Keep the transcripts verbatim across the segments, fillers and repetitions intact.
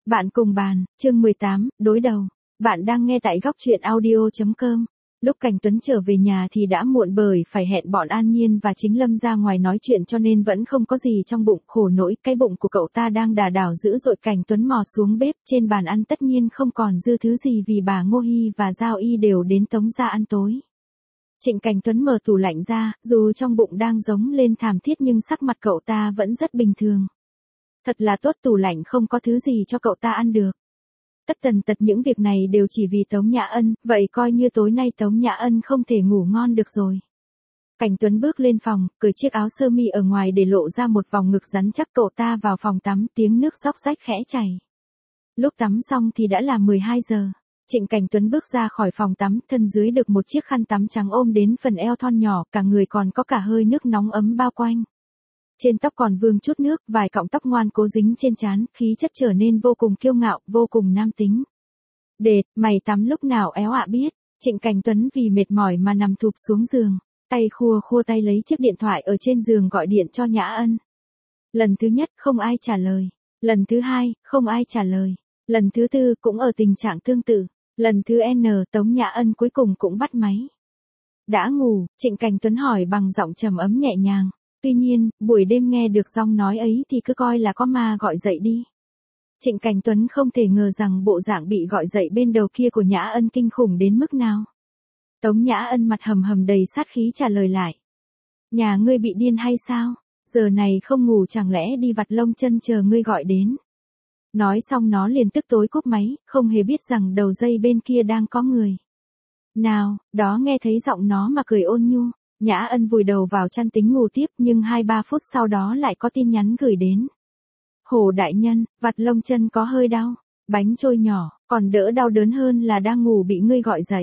Bạn cùng bàn, chương mười tám, đối đầu. Bạn đang nghe tại góc truyện audio chấm com. Lúc Cảnh Tuấn trở về nhà thì đã muộn bởi phải hẹn bọn An Nhiên và Chính Lâm ra ngoài nói chuyện cho nên vẫn không có gì trong bụng. Khổ nỗi cái bụng của cậu ta đang đà đảo dữ dội. Cảnh Tuấn mò xuống bếp, trên bàn ăn tất nhiên không còn dư thứ gì vì bà Ngô Hy và Giao Y đều đến Tống gia ăn tối. Trịnh Cảnh Tuấn mở tủ lạnh ra, dù trong bụng đang giống lên thảm thiết nhưng sắc mặt cậu ta vẫn rất bình thường. Thật là tốt, tủ lạnh không có thứ gì cho cậu ta ăn được. Tất tần tật những việc này đều chỉ vì Tống Nhã Ân, vậy coi như tối nay Tống Nhã Ân không thể ngủ ngon được rồi. Cảnh Tuấn bước lên phòng, cởi chiếc áo sơ mi ở ngoài để lộ ra một vòng ngực rắn chắc. Cậu ta vào phòng tắm, tiếng nước xóc xách khẽ chảy. Lúc tắm xong thì đã là mười hai giờ. Trịnh Cảnh Tuấn bước ra khỏi phòng tắm, thân dưới được một chiếc khăn tắm trắng ôm đến phần eo thon nhỏ, cả người còn có cả hơi nước nóng ấm bao quanh. Trên tóc còn vương chút nước, vài cọng tóc ngoan cố dính trên trán, khí chất trở nên vô cùng kiêu ngạo, vô cùng nam tính. Đệt, mày tắm lúc nào éo ạ biết. Trịnh Cảnh Tuấn vì mệt mỏi mà nằm thụp xuống giường, tay khua khua tay lấy chiếc điện thoại ở trên giường gọi điện cho Nhã Ân. Lần thứ nhất không ai trả lời, lần thứ hai không ai trả lời, lần thứ tư cũng ở tình trạng tương tự, lần thứ N Tống Nhã Ân cuối cùng cũng bắt máy. Đã ngủ, Trịnh Cảnh Tuấn hỏi bằng giọng trầm ấm nhẹ nhàng. Tuy nhiên, buổi đêm nghe được giọng nói ấy thì cứ coi là có ma gọi dậy đi. Trịnh Cảnh Tuấn không thể ngờ rằng bộ dạng bị gọi dậy bên đầu kia của Nhã Ân kinh khủng đến mức nào. Tống Nhã Ân mặt hầm hầm đầy sát khí trả lời lại. Nhà ngươi bị điên hay sao? Giờ này không ngủ chẳng lẽ đi vặt lông chân chờ ngươi gọi đến. Nói xong nó liền tức tối cúp máy, không hề biết rằng đầu dây bên kia đang có người. Nào, đó nghe thấy giọng nó mà cười ôn nhu. Nhã Ân vùi đầu vào chăn tính ngủ tiếp nhưng hai ba phút sau đó lại có tin nhắn gửi đến. Hồ đại nhân, vặt lông chân có hơi đau, bánh trôi nhỏ, còn đỡ đau đớn hơn là đang ngủ bị ngươi gọi dậy.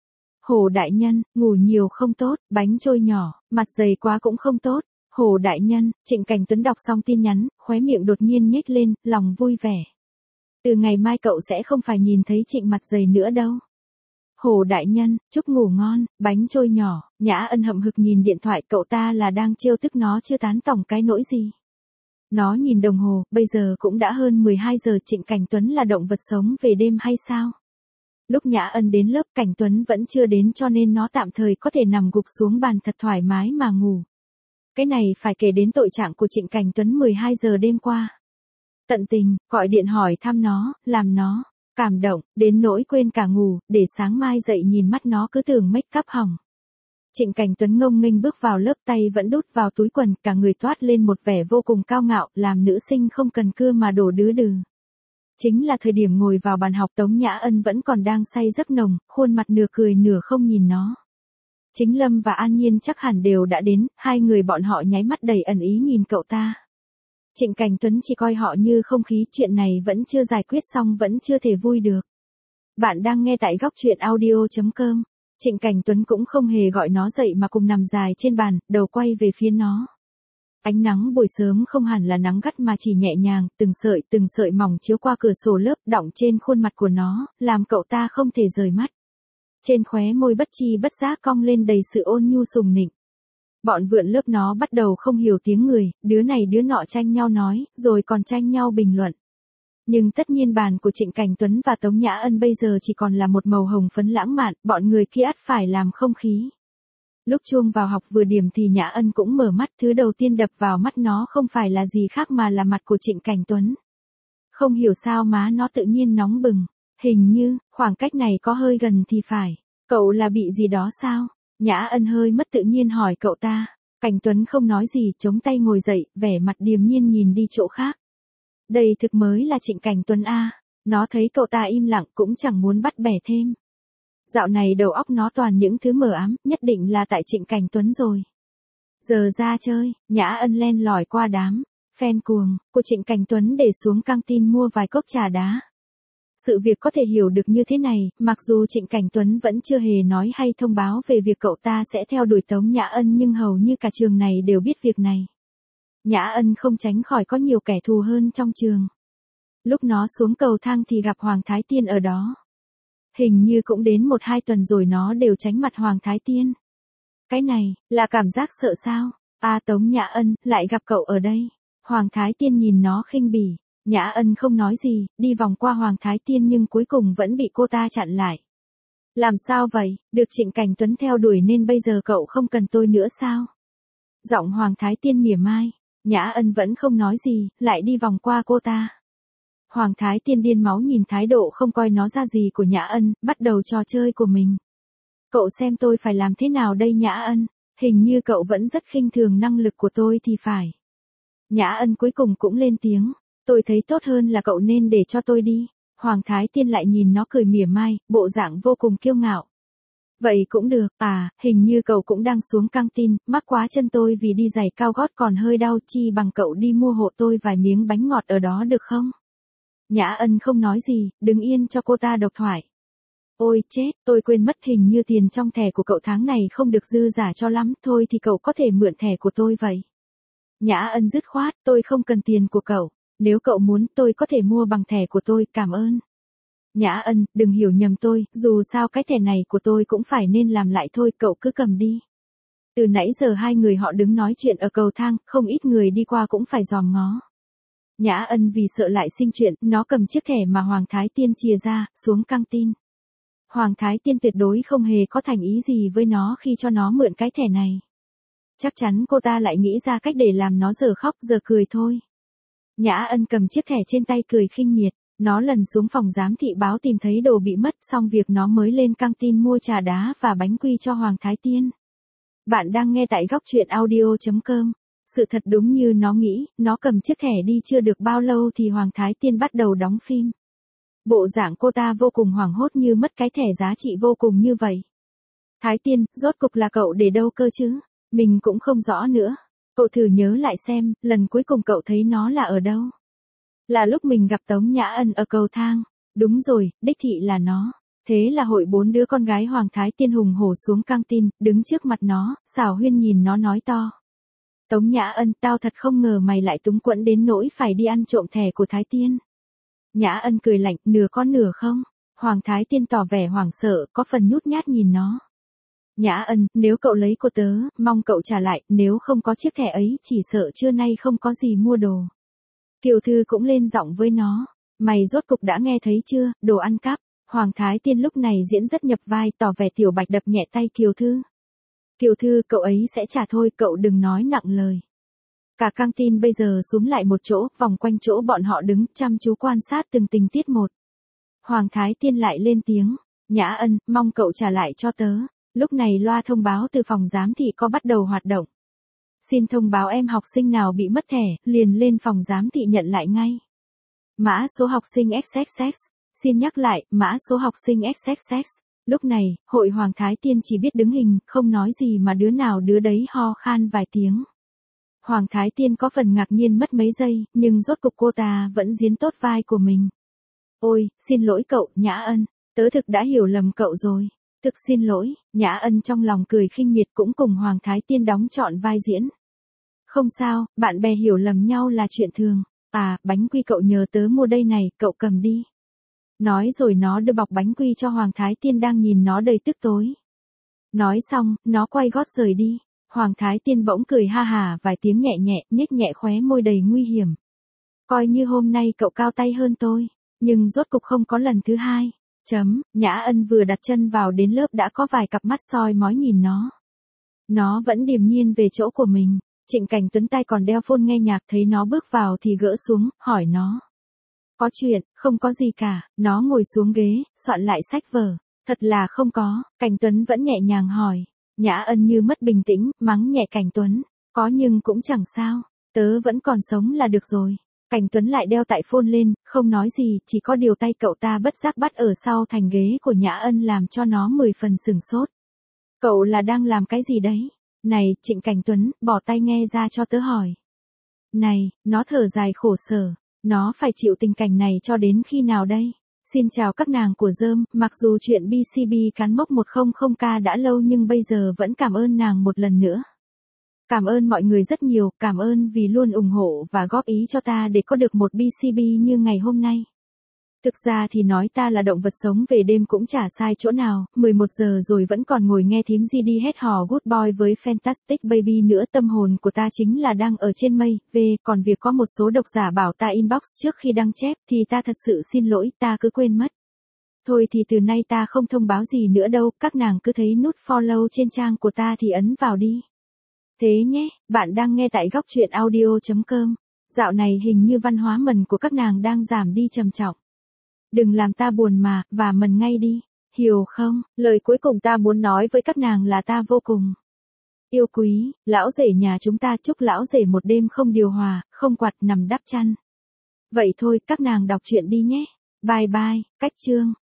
Hồ đại nhân, ngủ nhiều không tốt, bánh trôi nhỏ, mặt dày quá cũng không tốt. Hồ đại nhân, Trịnh Cảnh Tuấn đọc xong tin nhắn, khóe miệng đột nhiên nhếch lên, lòng vui vẻ. Từ ngày mai cậu sẽ không phải nhìn thấy Trịnh mặt dày nữa đâu. Hồ đại nhân, chúc ngủ ngon, bánh trôi nhỏ. Nhã Ân hậm hực nhìn điện thoại, cậu ta là đang trêu tức nó chưa tán tỏng cái nỗi gì. Nó nhìn đồng hồ, bây giờ cũng đã hơn mười hai giờ. Trịnh Cảnh Tuấn là động vật sống về đêm hay sao? Lúc Nhã Ân đến lớp, Cảnh Tuấn vẫn chưa đến cho nên nó tạm thời có thể nằm gục xuống bàn thật thoải mái mà ngủ. Cái này phải kể đến tội trạng của Trịnh Cảnh Tuấn mười hai giờ đêm qua. Tận tình, gọi điện hỏi thăm nó, làm nó cảm động, đến nỗi quên cả ngủ, để sáng mai dậy nhìn mắt nó cứ tưởng make up hỏng. Trịnh Cảnh Tuấn ngông nghênh bước vào lớp, tay vẫn đút vào túi quần, cả người toát lên một vẻ vô cùng cao ngạo, làm nữ sinh không cần cưa mà đổ đứ đừ. Chính là thời điểm ngồi vào bàn học, Tống Nhã Ân vẫn còn đang say giấc nồng, khuôn mặt nửa cười nửa không nhìn nó. Chính Lâm và An Nhiên chắc hẳn đều đã đến, hai người bọn họ nháy mắt đầy ẩn ý nhìn cậu ta. Trịnh Cảnh Tuấn chỉ coi họ như không khí, chuyện này vẫn chưa giải quyết xong, vẫn chưa thể vui được. Bạn đang nghe tại góc truyện audio chấm com. Trịnh Cảnh Tuấn cũng không hề gọi nó dậy mà cùng nằm dài trên bàn, đầu quay về phía nó. Ánh nắng buổi sớm không hẳn là nắng gắt mà chỉ nhẹ nhàng, từng sợi từng sợi mỏng chiếu qua cửa sổ lớp, đọng trên khuôn mặt của nó, làm cậu ta không thể rời mắt. Trên khóe môi bất chi bất giác cong lên đầy sự ôn nhu sùng nịnh. Bọn vượn lớp nó bắt đầu không hiểu tiếng người, đứa này đứa nọ tranh nhau nói, rồi còn tranh nhau bình luận. Nhưng tất nhiên bàn của Trịnh Cảnh Tuấn và Tống Nhã Ân bây giờ chỉ còn là một màu hồng phấn lãng mạn, bọn người kia ắt phải làm không khí. Lúc chuông vào học vừa điểm thì Nhã Ân cũng mở mắt, thứ đầu tiên đập vào mắt nó không phải là gì khác mà là mặt của Trịnh Cảnh Tuấn. Không hiểu sao má nó tự nhiên nóng bừng, hình như, khoảng cách này có hơi gần thì phải. Cậu là bị gì đó sao? Nhã Ân hơi mất tự nhiên hỏi cậu ta. Cảnh Tuấn không nói gì, chống tay ngồi dậy, vẻ mặt điềm nhiên nhìn đi chỗ khác. Đây thực mới là Trịnh Cảnh Tuấn a. Nó thấy cậu ta im lặng cũng chẳng muốn bắt bẻ thêm. Dạo này đầu óc nó toàn những thứ mờ ám, nhất định là tại Trịnh Cảnh Tuấn rồi. Giờ ra chơi, Nhã Ân len lỏi qua đám fan cuồng của Trịnh Cảnh Tuấn để xuống căng tin mua vài cốc trà đá. Sự việc có thể hiểu được như thế này, mặc dù Trịnh Cảnh Tuấn vẫn chưa hề nói hay thông báo về việc cậu ta sẽ theo đuổi Tống Nhã Ân, nhưng hầu như cả trường này đều biết việc này. Nhã Ân không tránh khỏi có nhiều kẻ thù hơn trong trường. Lúc nó xuống cầu thang thì gặp Hoàng Thái Tiên ở đó. Hình như cũng đến một hai tuần rồi nó đều tránh mặt Hoàng Thái Tiên. Cái này, là cảm giác sợ sao? À Tống Nhã Ân, lại gặp cậu ở đây. Hoàng Thái Tiên nhìn nó khinh bỉ. Nhã Ân không nói gì, đi vòng qua Hoàng Thái Tiên nhưng cuối cùng vẫn bị cô ta chặn lại. Làm sao vậy, được Trịnh Cảnh Tuấn theo đuổi nên bây giờ cậu không cần tôi nữa sao? Giọng Hoàng Thái Tiên mỉa mai, Nhã Ân vẫn không nói gì, lại đi vòng qua cô ta. Hoàng Thái Tiên điên máu nhìn thái độ không coi nó ra gì của Nhã Ân, bắt đầu trò chơi của mình. Cậu xem tôi phải làm thế nào đây Nhã Ân, hình như cậu vẫn rất khinh thường năng lực của tôi thì phải. Nhã Ân cuối cùng cũng lên tiếng, tôi thấy tốt hơn là cậu nên để cho tôi đi. Hoàng Thái Tiên lại nhìn nó cười mỉa mai, bộ dạng vô cùng kiêu ngạo. Vậy cũng được, à, hình như cậu cũng đang xuống căng tin, mắc quá chân tôi vì đi giày cao gót còn hơi đau, chi bằng cậu đi mua hộ tôi vài miếng bánh ngọt ở đó được không? Nhã Ân không nói gì, đứng yên cho cô ta độc thoại. Ôi chết, tôi quên mất hình như tiền trong thẻ của cậu tháng này không được dư giả cho lắm, thôi thì cậu có thể mượn thẻ của tôi vậy. Nhã Ân dứt khoát, tôi không cần tiền của cậu, nếu cậu muốn tôi có thể mua bằng thẻ của tôi, cảm ơn. Nhã Ân, đừng hiểu nhầm tôi, dù sao cái thẻ này của tôi cũng phải nên làm lại thôi, cậu cứ cầm đi. Từ nãy giờ hai người họ đứng nói chuyện ở cầu thang, không ít người đi qua cũng phải dòm ngó. Nhã Ân vì sợ lại sinh chuyện, nó cầm chiếc thẻ mà Hoàng Thái Tiên chìa ra, xuống căng tin. Hoàng Thái Tiên tuyệt đối không hề có thành ý gì với nó khi cho nó mượn cái thẻ này. Chắc chắn cô ta lại nghĩ ra cách để làm nó giờ khóc giờ cười thôi. Nhã Ân cầm chiếc thẻ trên tay cười khinh miệt, nó lần xuống phòng giám thị báo tìm thấy đồ bị mất, xong việc nó mới lên căng tin mua trà đá và bánh quy cho Hoàng Thái Tiên. Bạn đang nghe tại góc truyện audio chấm com. Sự thật đúng như nó nghĩ, nó cầm chiếc thẻ đi chưa được bao lâu thì Hoàng Thái Tiên bắt đầu đóng phim. Bộ dạng cô ta vô cùng hoảng hốt như mất cái thẻ giá trị vô cùng như vậy. Thái Tiên, rốt cục là cậu để đâu cơ chứ? Mình cũng không rõ nữa. Cậu thử nhớ lại xem, lần cuối cùng cậu thấy nó là ở đâu? Là lúc mình gặp Tống Nhã Ân ở cầu thang. Đúng rồi, đích thị là nó. Thế là hội bốn đứa con gái Hoàng Thái Tiên hùng hổ xuống căng tin, đứng trước mặt nó, xảo huyên nhìn nó nói to. Tống Nhã Ân, tao thật không ngờ mày lại túng quẫn đến nỗi phải đi ăn trộm thẻ của Thái Tiên. Nhã Ân cười lạnh, nửa con nửa không? Hoàng Thái Tiên tỏ vẻ hoảng sợ, có phần nhút nhát nhìn nó. Nhã Ân, nếu cậu lấy của tớ, mong cậu trả lại, nếu không có chiếc thẻ ấy, chỉ sợ trưa nay không có gì mua đồ. Kiều Thư cũng lên giọng với nó, mày rốt cục đã nghe thấy chưa, đồ ăn cắp. Hoàng Thái Tiên lúc này diễn rất nhập vai, tỏ vẻ Tiểu Bạch đập nhẹ tay Kiều Thư. Kiều Thư, cậu ấy sẽ trả thôi, cậu đừng nói nặng lời. Cả căng tin bây giờ xúm lại một chỗ, vòng quanh chỗ bọn họ đứng, chăm chú quan sát từng tình tiết một. Hoàng Thái Tiên lại lên tiếng, Nhã Ân, mong cậu trả lại cho tớ. Lúc này loa thông báo từ phòng giám thị có bắt đầu hoạt động. Xin thông báo em học sinh nào bị mất thẻ, liền lên phòng giám thị nhận lại ngay. Mã số học sinh ích ích ích. Xin nhắc lại, mã số học sinh ích ích ích. Lúc này, hội Hoàng Thái Tiên chỉ biết đứng hình, không nói gì mà đứa nào đứa đấy ho khan vài tiếng. Hoàng Thái Tiên có phần ngạc nhiên mất mấy giây, nhưng rốt cục cô ta vẫn diễn tốt vai của mình. Ôi, xin lỗi cậu, Nhã Ân, tớ thực đã hiểu lầm cậu rồi. Thực xin lỗi, Nhã Ân trong lòng cười khinh miệt cũng cùng Hoàng Thái Tiên đóng trọn vai diễn. Không sao, bạn bè hiểu lầm nhau là chuyện thường. À, bánh quy cậu nhờ tớ mua đây này, cậu cầm đi. Nói rồi nó đưa bọc bánh quy cho Hoàng Thái Tiên đang nhìn nó đầy tức tối. Nói xong, nó quay gót rời đi. Hoàng Thái Tiên bỗng cười ha hà vài tiếng nhẹ nhẹ, nhếch nhẹ khóe môi đầy nguy hiểm. Coi như hôm nay cậu cao tay hơn tôi, nhưng rốt cục không có lần thứ hai. Chấm, Nhã Ân vừa đặt chân vào đến lớp đã có vài cặp mắt soi mói nhìn nó. Nó vẫn điềm nhiên về chỗ của mình. Trịnh Cảnh Tuấn tay còn đeo phone nghe nhạc, thấy nó bước vào thì gỡ xuống, hỏi nó. Có chuyện, không có gì cả, nó ngồi xuống ghế, soạn lại sách vở. Thật là không có, Cảnh Tuấn vẫn nhẹ nhàng hỏi. Nhã Ân như mất bình tĩnh, mắng nhẹ Cảnh Tuấn. Có nhưng cũng chẳng sao, tớ vẫn còn sống là được rồi. Cảnh Tuấn lại đeo tại phone lên, không nói gì, chỉ có điều tay cậu ta bất giác bắt ở sau thành ghế của Nhã Ân làm cho nó mười phần sừng sốt. Cậu là đang làm cái gì đấy? Này, Trịnh Cảnh Tuấn, bỏ tay nghe ra cho tớ hỏi. Này, nó thở dài khổ sở, nó phải chịu tình cảnh này cho đến khi nào đây? Xin chào các nàng của Dơm, mặc dù chuyện bê xê bê cán mốc một không không k đã lâu nhưng bây giờ vẫn cảm ơn nàng một lần nữa. Cảm ơn mọi người rất nhiều, cảm ơn vì luôn ủng hộ và góp ý cho ta để có được một bê xê bê như ngày hôm nay. Thực ra thì nói ta là động vật sống về đêm cũng chả sai chỗ nào, mười một giờ rồi vẫn còn ngồi nghe thím G đi hét hò Good Boy với Fantastic Baby nữa, tâm hồn của ta chính là đang ở trên mây, về, còn việc có một số độc giả bảo ta inbox trước khi đăng chép thì ta thật sự xin lỗi, ta cứ quên mất. Thôi thì từ nay ta không thông báo gì nữa đâu, các nàng cứ thấy nút follow trên trang của ta thì ấn vào đi. Thế nhé, bạn đang nghe tại góc truyện audio chấm com. Dạo này hình như văn hóa mần của các nàng đang giảm đi trầm trọng. Đừng làm ta buồn mà, và mần ngay đi, hiểu không? Lời cuối cùng ta muốn nói với các nàng là ta vô cùng yêu quý, lão rể nhà chúng ta, chúc lão rể một đêm không điều hòa, không quạt, nằm đắp chăn. Vậy thôi, các nàng đọc truyện đi nhé. Bye bye, cách chương.